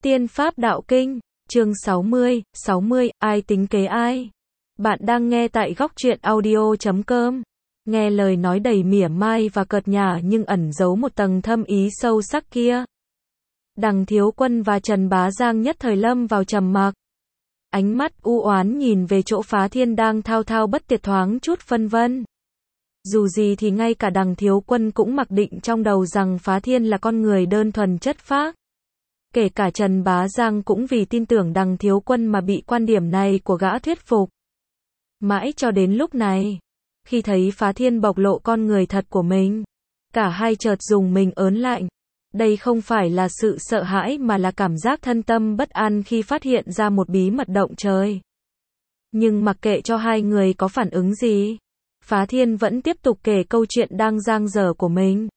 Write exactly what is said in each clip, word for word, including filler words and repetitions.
Tiên Pháp Đạo Kinh, chương sáu mươi, sáu mươi, ai tính kế ai? Bạn đang nghe tại góc truyện audio chấm com. Nghe lời nói đầy mỉa mai và cợt nhả nhưng ẩn giấu một tầng thâm ý sâu sắc kia. Đằng Thiếu Quân và Trần Bá Giang nhất thời lâm vào trầm mặc. Ánh mắt u oán nhìn về chỗ Phá Thiên đang thao thao bất tuyệt, thoáng chút phân vân. Dù gì thì ngay cả đằng Thiếu Quân cũng mặc định trong đầu rằng Phá Thiên là con người đơn thuần chất phác. Kể cả Trần Bá Giang cũng vì tin tưởng đằng Thiếu Quân mà bị quan điểm này của gã thuyết phục. Mãi cho đến lúc này, khi thấy Phá Thiên bộc lộ con người thật của mình, cả hai chợt dùng mình ớn lạnh. Đây không phải là sự sợ hãi mà là cảm giác thân tâm bất an khi phát hiện ra một bí mật động trời. Nhưng mặc kệ cho hai người có phản ứng gì, Phá Thiên vẫn tiếp tục kể câu chuyện đang dang dở của mình.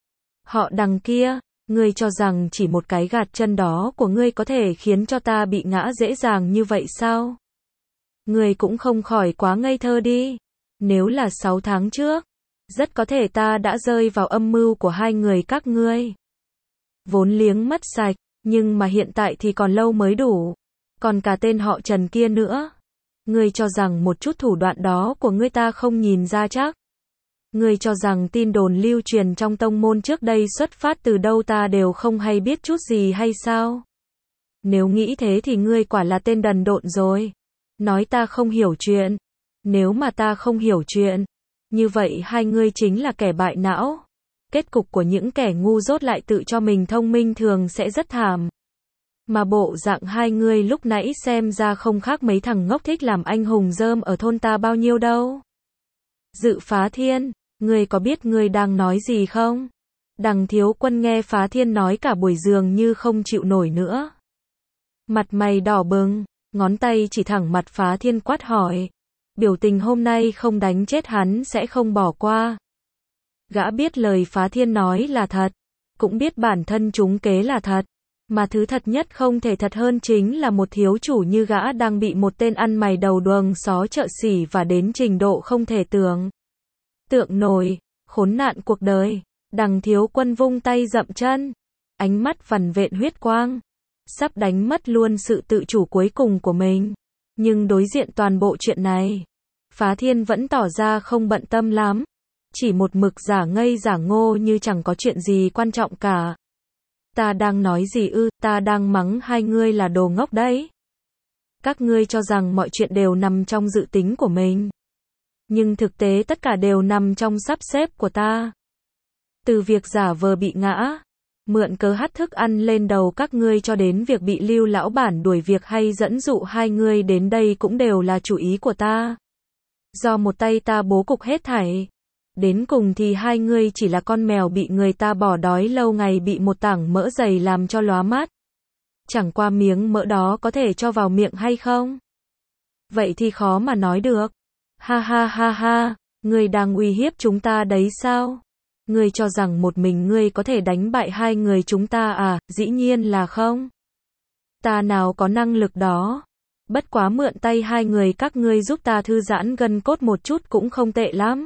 Họ đằng kia, ngươi cho rằng chỉ một cái gạt chân đó của ngươi có thể khiến cho ta bị ngã dễ dàng như vậy sao? Ngươi cũng không khỏi quá ngây thơ đi. Nếu là sáu tháng trước, rất có thể ta đã rơi vào âm mưu của hai người các ngươi. Vốn liếng mất sạch, nhưng mà hiện tại thì còn lâu mới đủ. Còn cả tên họ Trần kia nữa. Ngươi cho rằng một chút thủ đoạn đó của ngươi ta không nhìn ra chắc? Ngươi cho rằng tin đồn lưu truyền trong tông môn trước đây xuất phát từ đâu ta đều không hay biết chút gì hay sao? Nếu nghĩ thế thì ngươi quả là tên đần độn rồi. Nói ta không hiểu chuyện. Nếu mà ta không hiểu chuyện, như vậy hai ngươi chính là kẻ bại não. Kết cục của những kẻ ngu dốt lại tự cho mình thông minh thường sẽ rất thảm. Mà bộ dạng hai ngươi lúc nãy xem ra không khác mấy thằng ngốc thích làm anh hùng rơm ở thôn ta bao nhiêu đâu. Dự Phá Thiên, ngươi có biết ngươi đang nói gì không? Đằng Thiếu Quân nghe Phá Thiên nói cả buổi dường như không chịu nổi nữa. Mặt mày đỏ bừng, ngón tay chỉ thẳng mặt Phá Thiên quát hỏi. Biểu tình hôm nay không đánh chết hắn sẽ không bỏ qua. Gã biết lời Phá Thiên nói là thật, cũng biết bản thân trúng kế là thật. Mà thứ thật nhất không thể thật hơn chính là một thiếu chủ như gã đang bị một tên ăn mày đầu đoằng xó chợ xỉ và đến trình độ không thể tưởng tượng nổi, khốn nạn cuộc đời. Đằng Thiếu Quân vung tay dậm chân, ánh mắt vằn vện huyết quang, sắp đánh mất luôn sự tự chủ cuối cùng của mình. Nhưng đối diện toàn bộ chuyện này, Phá Thiên vẫn tỏ ra không bận tâm lắm, chỉ một mực giả ngây giả ngô như chẳng có chuyện gì quan trọng cả. Ta đang nói gì ư? Ta đang mắng hai ngươi là đồ ngốc đấy. Các ngươi cho rằng mọi chuyện đều nằm trong dự tính của mình. Nhưng thực tế tất cả đều nằm trong sắp xếp của ta. Từ việc giả vờ bị ngã, mượn cớ hắt thức ăn lên đầu các ngươi cho đến việc bị Lưu lão bản đuổi việc hay dẫn dụ hai ngươi đến đây cũng đều là chủ ý của ta. Do một tay ta bố cục hết thảy. Đến cùng thì hai ngươi chỉ là con mèo bị người ta bỏ đói lâu ngày bị một tảng mỡ dày làm cho lóa mắt. Chẳng qua miếng mỡ đó có thể cho vào miệng hay không? Vậy thì khó mà nói được. Ha ha ha ha, ngươi đang uy hiếp chúng ta đấy sao? Ngươi cho rằng một mình ngươi có thể đánh bại hai người chúng ta à? Dĩ nhiên là không. Ta nào có năng lực đó. Bất quá mượn tay hai người các ngươi giúp ta thư giãn gân cốt một chút cũng không tệ lắm.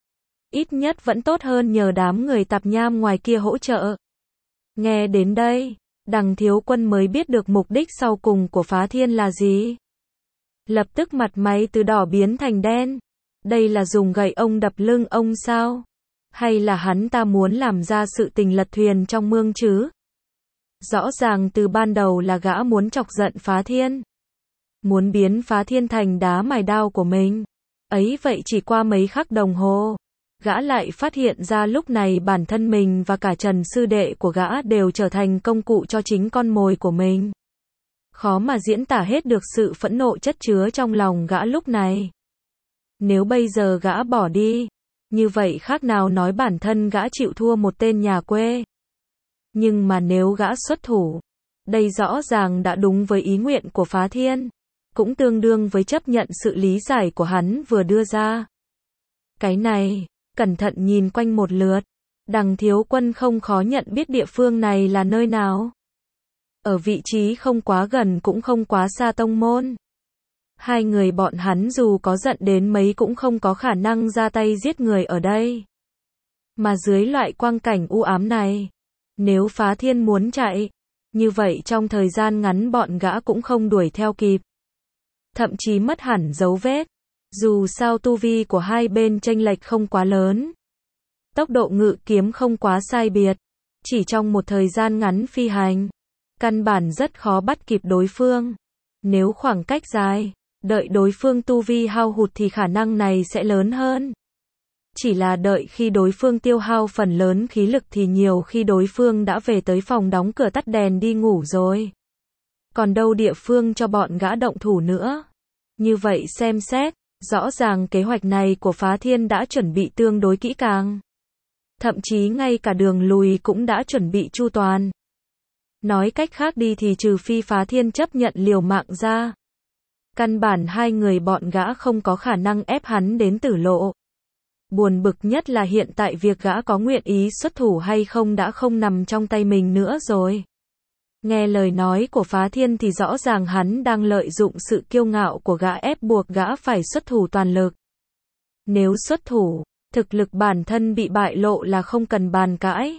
Ít nhất vẫn tốt hơn nhờ đám người tạp nham ngoài kia hỗ trợ. Nghe đến đây, đằng Thiếu Quân mới biết được mục đích sau cùng của Phá Thiên là gì. Lập tức mặt máy từ đỏ biến thành đen. Đây là dùng gậy ông đập lưng ông sao? Hay là hắn ta muốn làm ra sự tình lật thuyền trong mương chứ? Rõ ràng từ ban đầu là gã muốn chọc giận Phá Thiên. Muốn biến Phá Thiên thành đá mài đao của mình. Ấy vậy chỉ qua mấy khắc đồng hồ, gã lại phát hiện ra lúc này bản thân mình và cả Trần sư đệ của gã đều trở thành công cụ cho chính con mồi của mình. Khó mà diễn tả hết được sự phẫn nộ chất chứa trong lòng gã lúc này. Nếu bây giờ gã bỏ đi, như vậy khác nào nói bản thân gã chịu thua một tên nhà quê. Nhưng mà nếu gã xuất thủ, đây rõ ràng đã đúng với ý nguyện của Phá Thiên, cũng tương đương với chấp nhận sự lý giải của hắn vừa đưa ra. Cái này, cẩn thận nhìn quanh một lượt, đằng Thiếu Quân không khó nhận biết địa phương này là nơi nào. Ở vị trí không quá gần cũng không quá xa tông môn. Hai người bọn hắn dù có giận đến mấy cũng không có khả năng ra tay giết người ở đây. Mà dưới loại quang cảnh u ám này, nếu Phá Thiên muốn chạy, Như vậy trong thời gian ngắn bọn gã cũng không đuổi theo kịp. Thậm chí mất hẳn dấu vết. Dù sao tu vi của hai bên chênh lệch không quá lớn. Tốc độ ngự kiếm không quá sai biệt. Chỉ trong một thời gian ngắn phi hành, căn bản rất khó bắt kịp đối phương. Nếu khoảng cách dài, đợi đối phương tu vi hao hụt thì khả năng này sẽ lớn hơn. Chỉ là đợi khi đối phương tiêu hao phần lớn khí lực thì nhiều khi đối phương đã về tới phòng đóng cửa tắt đèn đi ngủ rồi. Còn đâu địa phương cho bọn gã động thủ nữa. Như vậy xem xét, rõ ràng kế hoạch này của Phá Thiên đã chuẩn bị tương đối kỹ càng. Thậm chí ngay cả đường lùi cũng đã chuẩn bị chu toàn. Nói cách khác đi thì trừ phi Phá Thiên chấp nhận liều mạng ra. Căn bản hai người bọn gã không có khả năng ép hắn đến tử lộ. Buồn bực nhất là hiện tại việc gã có nguyện ý xuất thủ hay không đã không nằm trong tay mình nữa rồi. Nghe lời nói của Phá Thiên thì rõ ràng hắn đang lợi dụng sự kiêu ngạo của gã ép buộc gã phải xuất thủ toàn lực. Nếu xuất thủ, thực lực bản thân bị bại lộ là không cần bàn cãi.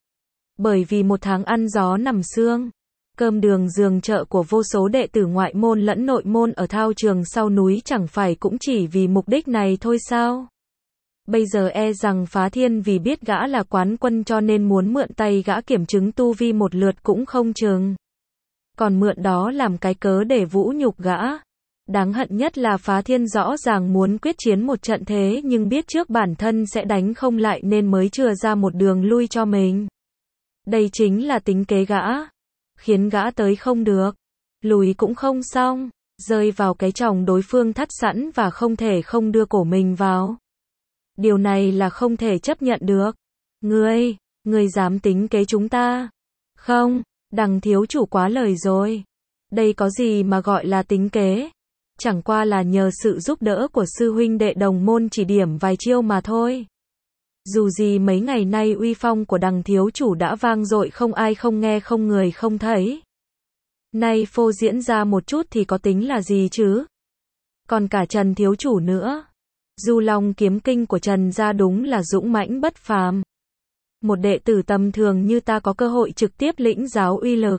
Bởi vì một tháng ăn gió nằm sương, cơm đường giường chợ của vô số đệ tử ngoại môn lẫn nội môn ở thao trường sau núi chẳng phải cũng chỉ vì mục đích này thôi sao? Bây giờ e rằng Phá Thiên vì biết gã là quán quân cho nên muốn mượn tay gã kiểm chứng tu vi một lượt cũng không chừng. Còn mượn đó làm cái cớ để vũ nhục gã. Đáng hận nhất là Phá Thiên rõ ràng muốn quyết chiến một trận thế nhưng biết trước bản thân sẽ đánh không lại nên mới chừa ra một đường lui cho mình. Đây chính là tính kế gã. Khiến gã tới không được. Lùi cũng không xong. Rơi vào cái chòng đối phương thắt sẵn và không thể không đưa cổ mình vào. Điều này là không thể chấp nhận được. Ngươi, ngươi dám tính kế chúng ta? Không, Đằng thiếu chủ quá lời rồi. Đây có gì mà gọi là tính kế? Chẳng qua là nhờ sự giúp đỡ của sư huynh đệ đồng môn chỉ điểm vài chiêu mà thôi. Dù gì mấy ngày nay uy phong của Đằng thiếu chủ đã vang dội không ai không nghe không người không thấy. Nay phô diễn ra một chút thì có tính là gì chứ? Còn cả Trần thiếu chủ nữa. Du Long kiếm kinh của Trần gia đúng là dũng mãnh bất phàm. Một đệ tử tầm thường như ta có cơ hội trực tiếp lĩnh giáo uy lực.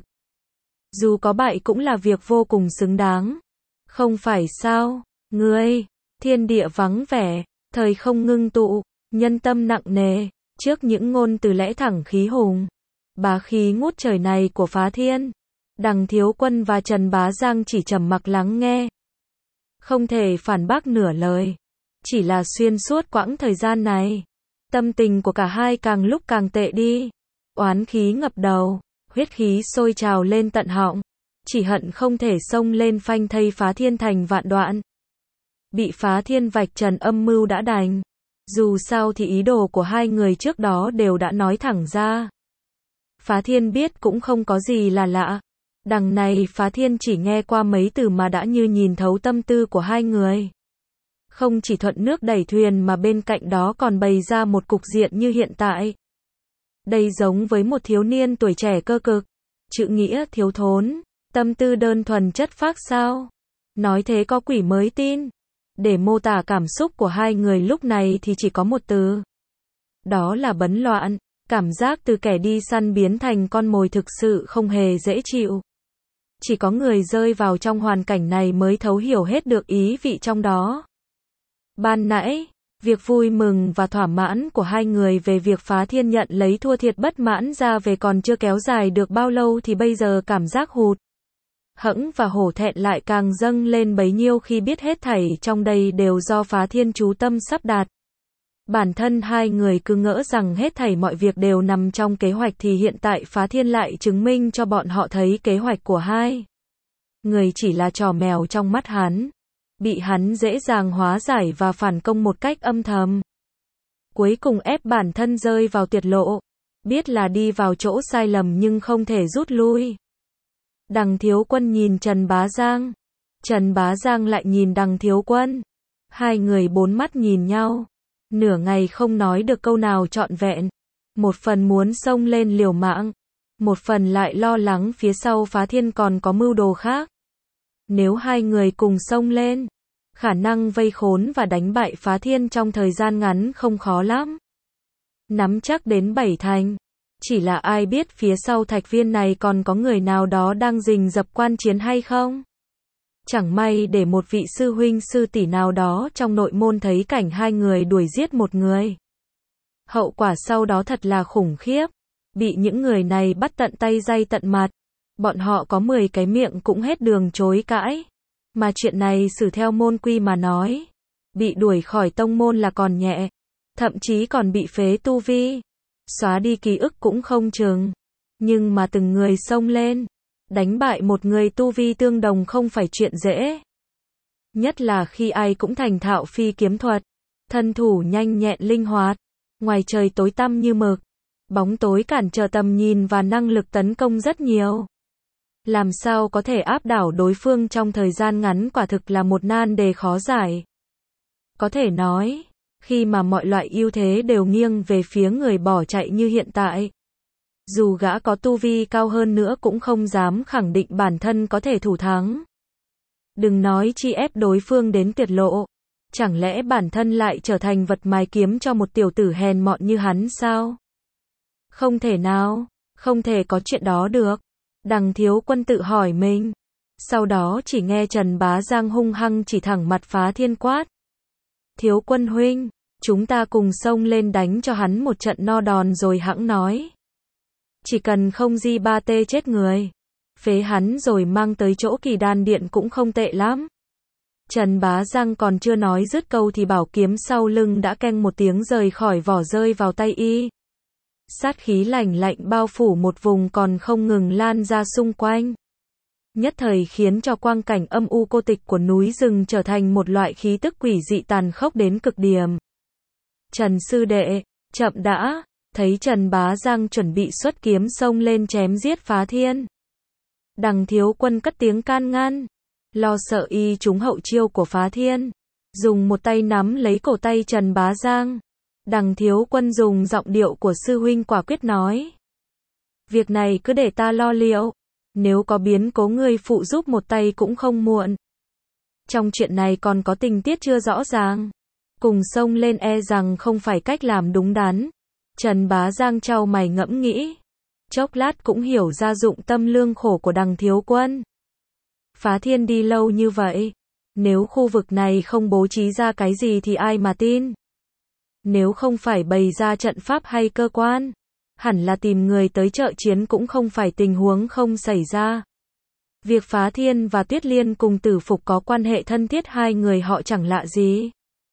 Dù có bại cũng là việc vô cùng xứng đáng. Không phải sao? Ngươi, thiên địa vắng vẻ, thời không ngưng tụ, nhân tâm nặng nề, trước những ngôn từ lẽ thẳng khí hùng, bá khí ngút trời này của Phá Thiên, Đằng Thiếu Quân và Trần Bá Giang chỉ trầm mặc lắng nghe. Không thể phản bác nửa lời. Chỉ là xuyên suốt quãng thời gian này, tâm tình của cả hai càng lúc càng tệ đi. Oán khí ngập đầu, huyết khí sôi trào lên tận họng. Chỉ hận không thể xông lên phanh thây Phá Thiên thành vạn đoạn. Bị Phá Thiên vạch trần âm mưu đã đành. Dù sao thì ý đồ của hai người trước đó đều đã nói thẳng ra. Phá Thiên biết cũng không có gì là lạ. Đằng này Phá Thiên chỉ nghe qua mấy từ mà đã như nhìn thấu tâm tư của hai người. Không chỉ thuận nước đẩy thuyền mà bên cạnh đó còn bày ra một cục diện như hiện tại. Đây giống với một thiếu niên tuổi trẻ cơ cực, chữ nghĩa thiếu thốn, tâm tư đơn thuần chất phác sao. Nói thế có quỷ mới tin. Để mô tả cảm xúc của hai người lúc này thì chỉ có một từ. Đó là bấn loạn, cảm giác từ kẻ đi săn biến thành con mồi thực sự không hề dễ chịu. Chỉ có người rơi vào trong hoàn cảnh này mới thấu hiểu hết được ý vị trong đó. Ban nãy, việc vui mừng và thỏa mãn của hai người về việc Phá Thiên nhận lấy thua thiệt bất mãn ra về còn chưa kéo dài được bao lâu thì bây giờ cảm giác hụt hẫng và hổ thẹn lại càng dâng lên bấy nhiêu khi biết hết thảy trong đây đều do Phá Thiên chú tâm sắp đặt. Bản thân hai người cứ ngỡ rằng hết thảy mọi việc đều nằm trong kế hoạch thì hiện tại Phá Thiên lại chứng minh cho bọn họ thấy kế hoạch của hai người chỉ là trò mèo trong mắt hắn. Bị hắn dễ dàng hóa giải và phản công một cách âm thầm. Cuối cùng ép bản thân rơi vào tuyệt lộ. Biết là đi vào chỗ sai lầm nhưng không thể rút lui. Đằng Thiếu Quân nhìn Trần Bá Giang. Trần Bá Giang lại nhìn Đằng Thiếu Quân. Hai người bốn mắt nhìn nhau. Nửa ngày không nói được câu nào trọn vẹn. Một phần muốn xông lên liều mạng. Một phần lại lo lắng phía sau Phá Thiên còn có mưu đồ khác. Nếu hai người cùng xông lên, khả năng vây khốn và đánh bại Phá Thiên trong thời gian ngắn không khó lắm. Nắm chắc đến bảy thành. Chỉ là ai biết phía sau thạch viên này còn có người nào đó đang rình rập quan chiến hay không? Chẳng may để một vị sư huynh sư tỷ nào đó trong nội môn thấy cảnh hai người đuổi giết một người. Hậu quả sau đó thật là khủng khiếp. Bị những người này bắt tận tay day tận mặt. Bọn họ có mười cái miệng cũng hết đường chối cãi. Mà chuyện này xử theo môn quy mà nói. Bị đuổi khỏi tông môn là còn nhẹ. Thậm chí còn bị phế tu vi. Xóa đi ký ức cũng không chừng. Nhưng mà từng người xông lên. Đánh bại một người tu vi tương đồng không phải chuyện dễ. Nhất là khi ai cũng thành thạo phi kiếm thuật. Thân thủ nhanh nhẹn linh hoạt. Ngoài trời tối tăm như mực. Bóng tối cản trở tầm nhìn và năng lực tấn công rất nhiều. Làm sao có thể áp đảo đối phương trong thời gian ngắn quả thực là một nan đề khó giải. Có thể nói, khi mà mọi loại ưu thế đều nghiêng về phía người bỏ chạy như hiện tại. Dù gã có tu vi cao hơn nữa cũng không dám khẳng định bản thân có thể thủ thắng. Đừng nói chi ép đối phương đến tuyệt lộ. Chẳng lẽ bản thân lại trở thành vật mài kiếm cho một tiểu tử hèn mọn như hắn sao? Không thể nào, không thể có chuyện đó được. Đằng Thiếu Quân tự hỏi mình. Sau đó chỉ nghe Trần Bá Giang hung hăng chỉ thẳng mặt Phá Thiên quát. Thiếu Quân huynh, chúng ta cùng xông lên đánh cho hắn một trận no đòn rồi hẵng nói. Chỉ cần không di ba tê chết người. Phế hắn rồi mang tới chỗ Kỳ Đan Điện cũng không tệ lắm. Trần Bá Giang còn chưa nói dứt câu thì bảo kiếm sau lưng đã keng một tiếng rời khỏi vỏ rơi vào tay y. Sát khí lạnh lạnh bao phủ một vùng còn không ngừng lan ra xung quanh. Nhất thời khiến cho quang cảnh âm u cô tịch của núi rừng trở thành một loại khí tức quỷ dị tàn khốc đến cực điểm. Trần sư đệ, chậm đã, thấy Trần Bá Giang chuẩn bị xuất kiếm xông lên chém giết Phá Thiên. Đằng Thiếu Quân cất tiếng can ngăn, lo sợ y trúng hậu chiêu của Phá Thiên, dùng một tay nắm lấy cổ tay Trần Bá Giang. Đằng Thiếu Quân dùng giọng điệu của sư huynh quả quyết nói. Việc này cứ để ta lo liệu. Nếu có biến cố ngươi phụ giúp một tay cũng không muộn. Trong chuyện này còn có tình tiết chưa rõ ràng. Cùng xông lên e rằng không phải cách làm đúng đắn. Trần Bá Giang chau mày ngẫm nghĩ. Chốc lát cũng hiểu ra dụng tâm lương khổ của đằng Thiếu Quân. Phá Thiên đi lâu như vậy. Nếu khu vực này không bố trí ra cái gì thì ai mà tin. Nếu không phải bày ra trận pháp hay cơ quan, hẳn là tìm người tới trợ chiến cũng không phải tình huống không xảy ra. Việc Phá Thiên và Tuyết Liên cùng Tử Phục có quan hệ thân thiết hai người họ chẳng lạ gì.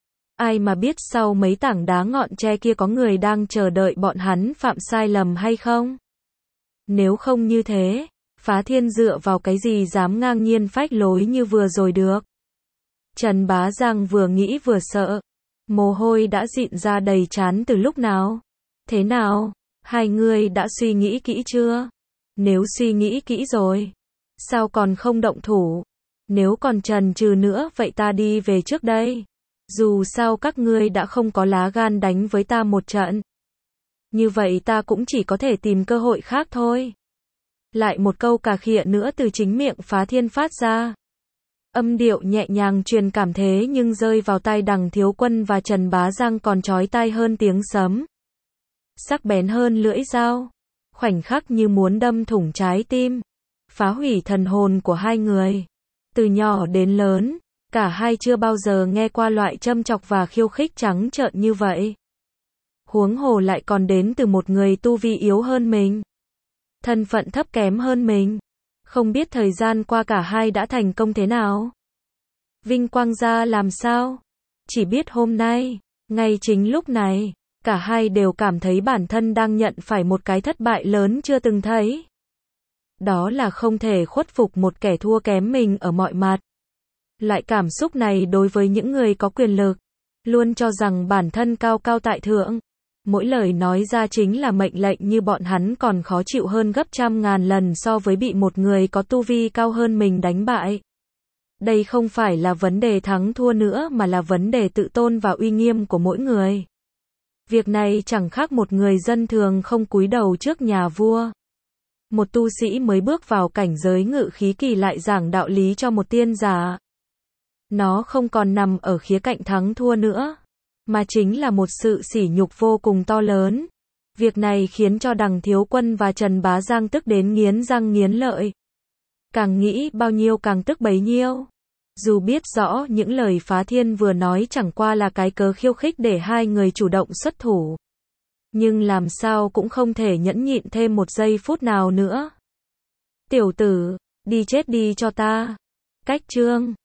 Ai mà biết sau mấy tảng đá ngọn tre kia có người đang chờ đợi bọn hắn phạm sai lầm hay không? Nếu không như thế, Phá Thiên dựa vào cái gì dám ngang nhiên phách lối như vừa rồi được? Trần Bá Giang vừa nghĩ vừa sợ. Mồ hôi đã dịn ra đầy trán từ lúc nào? Thế nào? Hai người đã suy nghĩ kỹ chưa? Nếu suy nghĩ kỹ rồi, sao còn không động thủ? Nếu còn chần chừ nữa vậy ta đi về trước đây. Dù sao các ngươi đã không có lá gan đánh với ta một trận. Như vậy ta cũng chỉ có thể tìm cơ hội khác thôi. Lại một câu cà khịa nữa từ chính miệng Phá Thiên phát ra. Âm điệu nhẹ nhàng truyền cảm thế nhưng rơi vào tai đằng Thiếu Quân và Trần Bá Giang còn chói tai hơn tiếng sấm. Sắc bén hơn lưỡi dao. Khoảnh khắc như muốn đâm thủng trái tim. Phá hủy thần hồn của hai người. Từ nhỏ đến lớn, cả hai chưa bao giờ nghe qua loại châm chọc và khiêu khích trắng trợn như vậy. Huống hồ lại còn đến từ một người tu vi yếu hơn mình. Thân phận thấp kém hơn mình. Không biết thời gian qua cả hai đã thành công thế nào. Vinh quang ra làm sao. Chỉ biết hôm nay, ngay chính lúc này, cả hai đều cảm thấy bản thân đang nhận phải một cái thất bại lớn chưa từng thấy. Đó là không thể khuất phục một kẻ thua kém mình ở mọi mặt. Loại cảm xúc này đối với những người có quyền lực, luôn cho rằng bản thân cao cao tại thượng. Mỗi lời nói ra chính là mệnh lệnh như bọn hắn còn khó chịu hơn gấp trăm ngàn lần so với bị một người có tu vi cao hơn mình đánh bại. Đây không phải là vấn đề thắng thua nữa mà là vấn đề tự tôn và uy nghiêm của mỗi người. Việc này chẳng khác một người dân thường không cúi đầu trước nhà vua. Một tu sĩ mới bước vào cảnh giới ngự khí kỳ lại giảng đạo lý cho một tiên giả. Nó không còn nằm ở khía cạnh thắng thua nữa, mà chính là một sự sỉ nhục vô cùng to lớn. Việc này khiến cho Đằng Thiếu Quân và Trần Bá Giang tức đến nghiến răng nghiến lợi. Càng nghĩ bao nhiêu càng tức bấy nhiêu. Dù biết rõ những lời Phá Thiên vừa nói chẳng qua là cái cớ khiêu khích để hai người chủ động xuất thủ. Nhưng làm sao cũng không thể nhẫn nhịn thêm một giây phút nào nữa. Tiểu tử, đi chết đi cho ta. Cách chương